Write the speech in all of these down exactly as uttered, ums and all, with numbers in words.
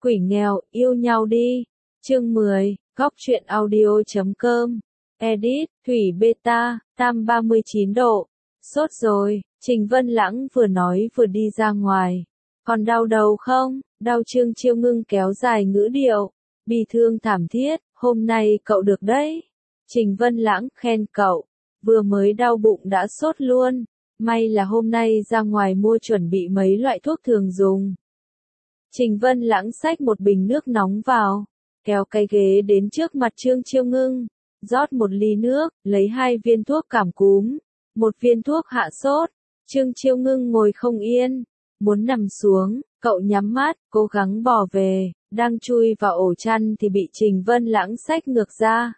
Quỷ nghèo, yêu nhau đi. Chương mười, góc truyện audio chấm com. Edit, Thủy Beta, tam ba mươi chín độ. Sốt rồi, Trình Vân Lãng vừa nói vừa đi ra ngoài. Còn đau đầu không? Đau. Trương Chiêu Ngưng kéo dài ngữ điệu. Bi thương thảm thiết, hôm nay cậu được đấy. Trình Vân Lãng khen cậu. Vừa mới đau bụng đã sốt luôn. May là hôm nay ra ngoài mua chuẩn bị mấy loại thuốc thường dùng. Trình Vân Lãng xách một bình nước nóng vào, kéo cái ghế đến trước mặt Trương Chiêu Ngưng, rót một ly nước, lấy hai viên thuốc cảm cúm, một viên thuốc hạ sốt. Trương Chiêu Ngưng ngồi không yên, muốn nằm xuống, cậu nhắm mắt, cố gắng bò về, đang chui vào ổ chăn thì bị Trình Vân Lãng xách ngược ra.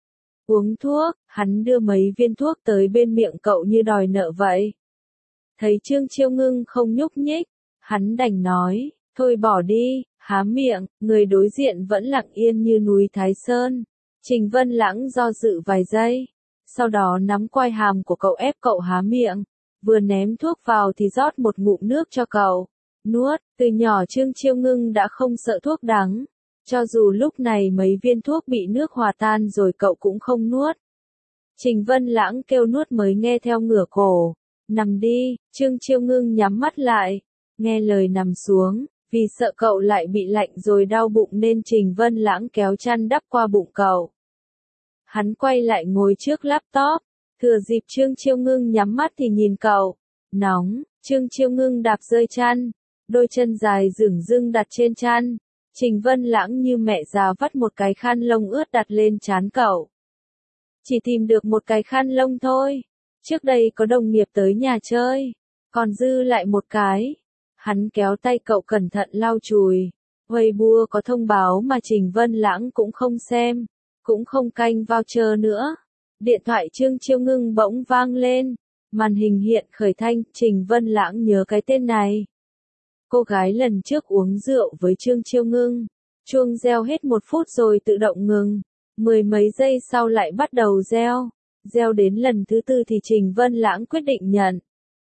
Uống thuốc, hắn đưa mấy viên thuốc tới bên miệng cậu như đòi nợ vậy. Thấy Trương Chiêu Ngưng không nhúc nhích, hắn đành nói, thôi bỏ đi, há miệng, người đối diện vẫn lặng yên như núi Thái Sơn. Trình Vân Lãng do dự vài giây, sau đó nắm quai hàm của cậu ép cậu há miệng, vừa ném thuốc vào thì rót một ngụm nước cho cậu. Nuốt, từ nhỏ Trương Chiêu Ngưng đã không sợ thuốc đắng. Cho dù lúc này mấy viên thuốc bị nước hòa tan rồi cậu cũng không nuốt. Trình Vân Lãng kêu nuốt mới nghe theo ngửa cổ. Nằm đi, Trương Chiêu Ngưng nhắm mắt lại, nghe lời nằm xuống, vì sợ cậu lại bị lạnh rồi đau bụng nên Trình Vân Lãng kéo chăn đắp qua bụng cậu. Hắn quay lại ngồi trước laptop, thừa dịp Trương Chiêu Ngưng nhắm mắt thì nhìn cậu. Nóng, Trương Chiêu Ngưng đạp rơi chăn, đôi chân dài dửng dưng đặt trên chăn. Trình Vân Lãng như mẹ già vắt một cái khăn lông ướt đặt lên trán cậu. Chỉ tìm được một cái khăn lông thôi. Trước đây có đồng nghiệp tới nhà chơi, còn dư lại một cái. Hắn kéo tay cậu cẩn thận lau chùi. Weibo có thông báo mà Trình Vân Lãng cũng không xem, cũng không canh voucher nữa. Điện thoại Trương Chiêu Ngưng bỗng vang lên, màn hình hiện khởi thanh. Trình Vân Lãng nhớ cái tên này. Cô gái lần trước uống rượu với Trương Chiêu Ngưng, chuông reo hết một phút rồi tự động ngừng, mười mấy giây sau lại bắt đầu reo, reo đến lần thứ tư thì Trình Vân Lãng quyết định nhận.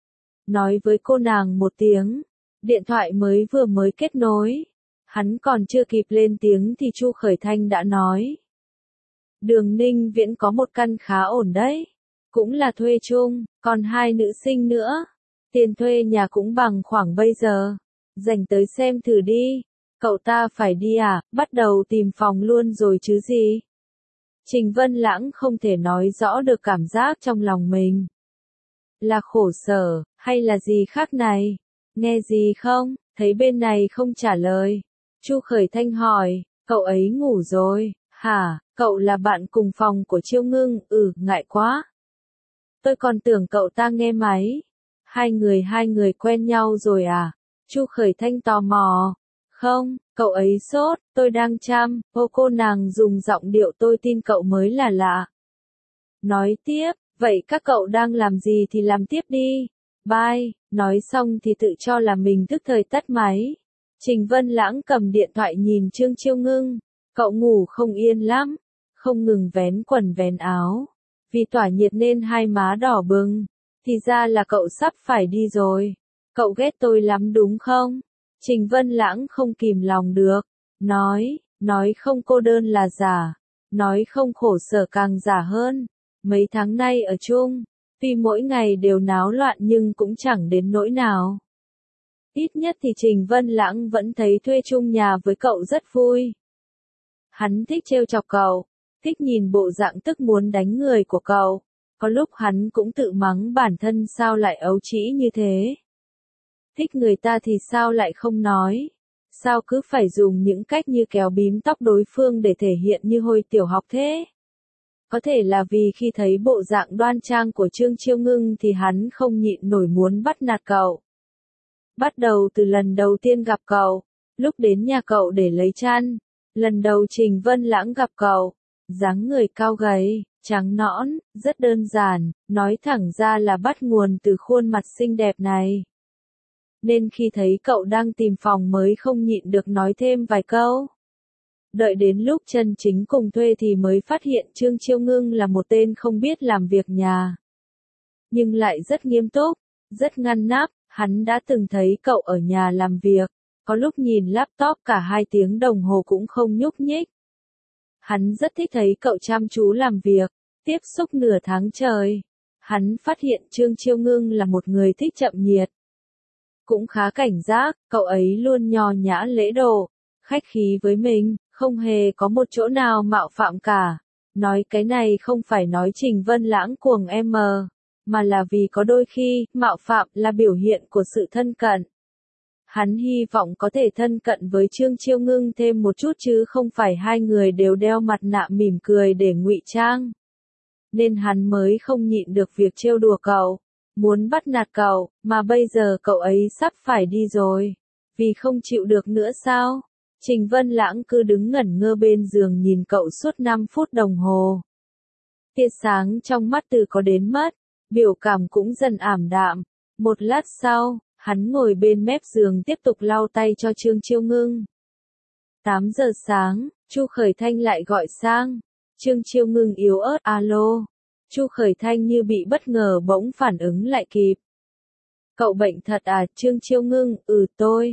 Nói với cô nàng một tiếng, điện thoại mới vừa mới kết nối, hắn còn chưa kịp lên tiếng thì Chu Khởi Thanh đã nói. Đường Ninh Viễn có một căn khá ổn đấy, cũng là thuê chung, còn hai nữ sinh nữa, tiền thuê nhà cũng bằng khoảng bây giờ. Dành tới xem thử đi. Cậu ta phải đi à, bắt đầu tìm phòng luôn rồi chứ gì. Trình Vân Lãng không thể nói rõ được cảm giác trong lòng mình. Là khổ sở, hay là gì khác này? Nghe gì không? Thấy bên này không trả lời. Chu Khởi Thanh hỏi, cậu ấy ngủ rồi, hả? Cậu là bạn cùng phòng của Chiêu Ngưng, ừ, ngại quá. Tôi còn tưởng cậu ta nghe máy. Hai người hai người quen nhau rồi à? Chu Khởi Thanh tò mò. Không, cậu ấy sốt, tôi đang chăm, ô cô nàng dùng giọng điệu tôi tin cậu mới là lạ. Nói tiếp, vậy các cậu đang làm gì thì làm tiếp đi. Bye, nói xong thì tự cho là mình tức thời tắt máy. Trình Vân Lãng cầm điện thoại nhìn Trương Chiêu Ngưng, cậu ngủ không yên lắm, không ngừng vén quần vén áo. Vì tỏa nhiệt nên hai má đỏ bừng, thì ra là cậu sắp phải đi rồi. Cậu ghét tôi lắm đúng không? Trình Vân Lãng không kìm lòng được. Nói, nói không cô đơn là giả. Nói không khổ sở càng giả hơn. Mấy tháng nay ở chung, tuy mỗi ngày đều náo loạn nhưng cũng chẳng đến nỗi nào. Ít nhất thì Trình Vân Lãng vẫn thấy thuê chung nhà với cậu rất vui. Hắn thích trêu chọc cậu, thích nhìn bộ dạng tức muốn đánh người của cậu. Có lúc hắn cũng tự mắng bản thân sao lại ấu trĩ như thế. Thích người ta thì sao lại không nói? Sao cứ phải dùng những cách như kéo bím tóc đối phương để thể hiện như hồi tiểu học thế? Có thể là vì khi thấy bộ dạng đoan trang của Trương Chiêu Ngưng thì hắn không nhịn nổi muốn bắt nạt cậu. Bắt đầu từ lần đầu tiên gặp cậu, lúc đến nhà cậu để lấy chăn, lần đầu Trình Vân Lãng gặp cậu, dáng người cao gầy, trắng nõn, rất đơn giản, nói thẳng ra là bắt nguồn từ khuôn mặt xinh đẹp này. Nên khi thấy cậu đang tìm phòng mới không nhịn được nói thêm vài câu. Đợi đến lúc chân chính cùng thuê thì mới phát hiện Trương Chiêu Ngưng là một tên không biết làm việc nhà. Nhưng lại rất nghiêm túc, rất ngăn nắp, hắn đã từng thấy cậu ở nhà làm việc, có lúc nhìn laptop cả hai tiếng đồng hồ cũng không nhúc nhích. Hắn rất thích thấy cậu chăm chú làm việc, tiếp xúc nửa tháng trời. Hắn phát hiện Trương Chiêu Ngưng là một người thích chậm nhiệt. Cũng khá cảnh giác, cậu ấy luôn nho nhã lễ độ, khách khí với mình, không hề có một chỗ nào mạo phạm cả. Nói cái này không phải nói Trình Vân Lãng cuồng em mờ, mà là vì có đôi khi, mạo phạm là biểu hiện của sự thân cận. Hắn hy vọng có thể thân cận với Trương Chiêu Ngưng thêm một chút chứ không phải hai người đều đeo mặt nạ mỉm cười để ngụy trang. Nên hắn mới không nhịn được việc trêu đùa cậu, muốn bắt nạt cậu, mà bây giờ cậu ấy sắp phải đi rồi. Vì không chịu được nữa sao? Trình Vân Lãng cứ đứng ngẩn ngơ bên giường nhìn cậu suốt năm phút đồng hồ. Tia sáng trong mắt từ có đến mất, biểu cảm cũng dần ảm đạm. Một lát sau, hắn ngồi bên mép giường tiếp tục lau tay cho Trương Chiêu Ngưng. tám giờ sáng, Chu Khởi Thanh lại gọi sang. Trương Chiêu Ngưng yếu ớt alo. Chu Khởi Thanh như bị bất ngờ bỗng phản ứng lại kịp. Cậu bệnh thật à? Trương Chiêu Ngưng, ừ tôi.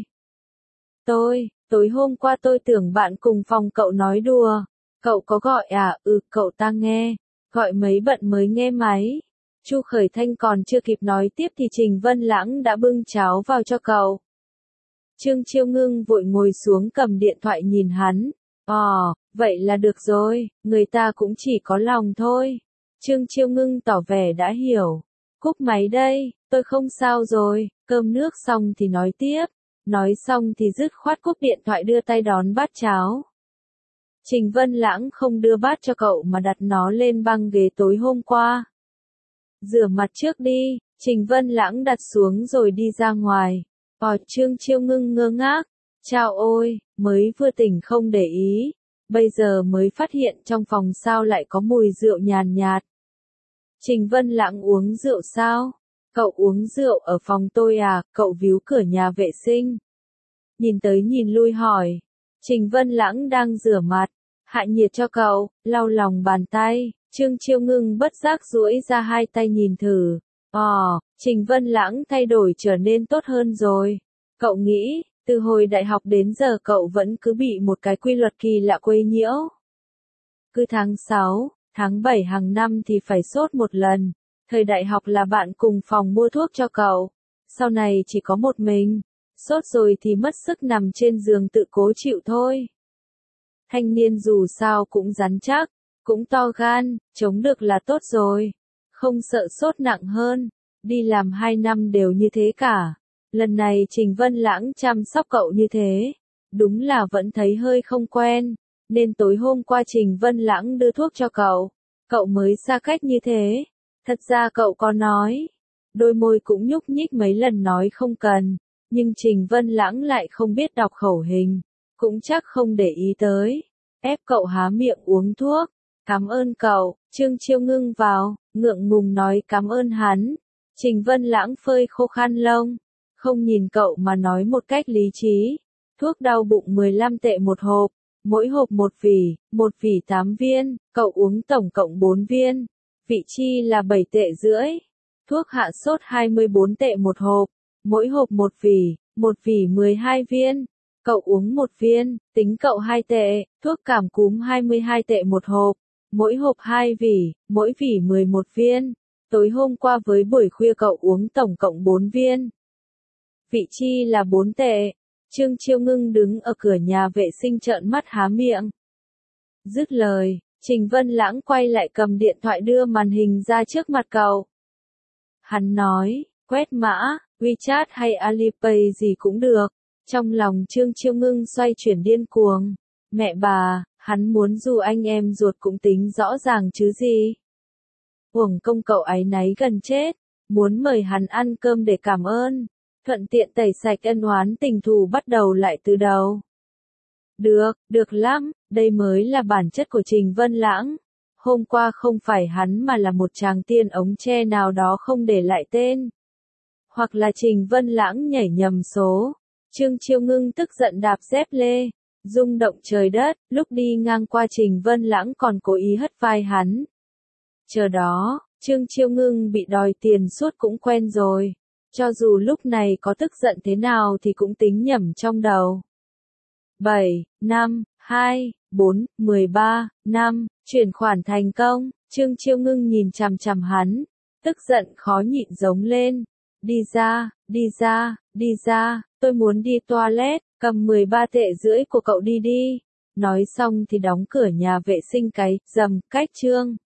Tôi, tối hôm qua tôi tưởng bạn cùng phòng cậu nói đùa. Cậu có gọi à? Ừ, cậu ta nghe. Gọi mấy bận mới nghe máy. Chu Khởi Thanh còn chưa kịp nói tiếp thì Trình Vân Lãng đã bưng cháo vào cho cậu. Trương Chiêu Ngưng vội ngồi xuống cầm điện thoại nhìn hắn. Ồ, vậy là được rồi, người ta cũng chỉ có lòng thôi. Trương Chiêu Ngưng tỏ vẻ đã hiểu. Cúp máy đây, tôi không sao rồi, cơm nước xong thì nói tiếp. Nói xong thì dứt khoát cúp điện thoại đưa tay đón bát cháo. Trình Vân Lãng không đưa bát cho cậu mà đặt nó lên băng ghế tối hôm qua. Rửa mặt trước đi, Trình Vân Lãng đặt xuống rồi đi ra ngoài. Ờ, Trương Chiêu Ngưng ngơ ngác. Chao ôi, mới vừa tỉnh không để ý. Bây giờ mới phát hiện trong phòng sao lại có mùi rượu nhàn nhạt. Trình Vân Lãng uống rượu sao? Cậu uống rượu ở phòng tôi à? Cậu víu cửa nhà vệ sinh. Nhìn tới nhìn lui hỏi. Trình Vân Lãng đang rửa mặt. Hạ nhiệt cho cậu, lau lòng bàn tay. Trương Chiêu Ngưng bất giác duỗi ra hai tay nhìn thử. Ồ, Trình Vân Lãng thay đổi trở nên tốt hơn rồi. Cậu nghĩ, từ hồi đại học đến giờ cậu vẫn cứ bị một cái quy luật kỳ lạ quấy nhiễu. Cứ tháng sáu, tháng bảy hàng năm thì phải sốt một lần. Thời đại học là bạn cùng phòng mua thuốc cho cậu. Sau này chỉ có một mình. Sốt rồi thì mất sức nằm trên giường tự cố chịu thôi. Thanh niên dù sao cũng rắn chắc, cũng to gan, chống được là tốt rồi. Không sợ sốt nặng hơn. Đi làm hai năm đều như thế cả. Lần này Trình Vân Lãng chăm sóc cậu như thế. Đúng là vẫn thấy hơi không quen. Nên tối hôm qua Trình Vân Lãng đưa thuốc cho cậu. Cậu mới xa cách như thế. Thật ra cậu có nói. Đôi môi cũng nhúc nhích mấy lần nói không cần. Nhưng Trình Vân Lãng lại không biết đọc khẩu hình. Cũng chắc không để ý tới. Ép cậu há miệng uống thuốc. Cảm ơn cậu. Trương Chiêu Ngưng vào, ngượng ngùng nói cảm ơn hắn. Trình Vân Lãng phơi khô khăn lông. Không nhìn cậu mà nói một cách lý trí. Thuốc đau bụng mười lăm tệ một hộp. Mỗi hộp một vỉ, một vỉ tám viên. Cậu uống tổng cộng bốn viên. Vị chi là bảy tệ rưỡi. Thuốc hạ sốt hai mươi bốn tệ một hộp. Mỗi hộp một vỉ, một vỉ mười hai viên. Cậu uống một viên, tính cậu hai tệ. Thuốc cảm cúm hai mươi hai tệ một hộp. Mỗi hộp hai vỉ, mỗi vỉ mười một viên. Tối hôm qua với buổi khuya cậu uống tổng cộng bốn viên. Vị chi là bốn tệ. Trương Chiêu Ngưng đứng ở cửa nhà vệ sinh trợn mắt há miệng. Dứt lời, Trình Vân Lãng quay lại cầm điện thoại đưa màn hình ra trước mặt cậu. Hắn nói, quét mã, WeChat hay Alipay gì cũng được. Trong lòng Trương Chiêu Ngưng xoay chuyển điên cuồng. Mẹ bà, hắn muốn dù anh em ruột cũng tính rõ ràng chứ gì. Uổng công cậu áy náy gần chết. Muốn mời hắn ăn cơm để cảm ơn. Thuận tiện tẩy sạch ân oán tình thù bắt đầu lại từ đầu. Được, được lắm, đây mới là bản chất của Trình Vân Lãng. Hôm qua không phải hắn mà là một chàng tiên ống tre nào đó không để lại tên. Hoặc là Trình Vân Lãng nhảy nhầm số. Trương Chiêu Ngưng tức giận đạp dép lê. Rung động trời đất, lúc đi ngang qua Trình Vân Lãng còn cố ý hất vai hắn. Chờ đó, Trương Chiêu Ngưng bị đòi tiền suốt cũng quen rồi. Cho dù lúc này có tức giận thế nào thì cũng tính nhẩm trong đầu. bảy, năm, hai, bốn, mười ba, năm, chuyển khoản thành công, Trương Chiêu Ngưng nhìn chằm chằm hắn, tức giận khó nhịn giống lên. Đi ra, đi ra, đi ra, tôi muốn đi toilet, cầm mười ba tệ rưỡi của cậu đi đi. Nói xong thì đóng cửa nhà vệ sinh cái, rầm, cách Trương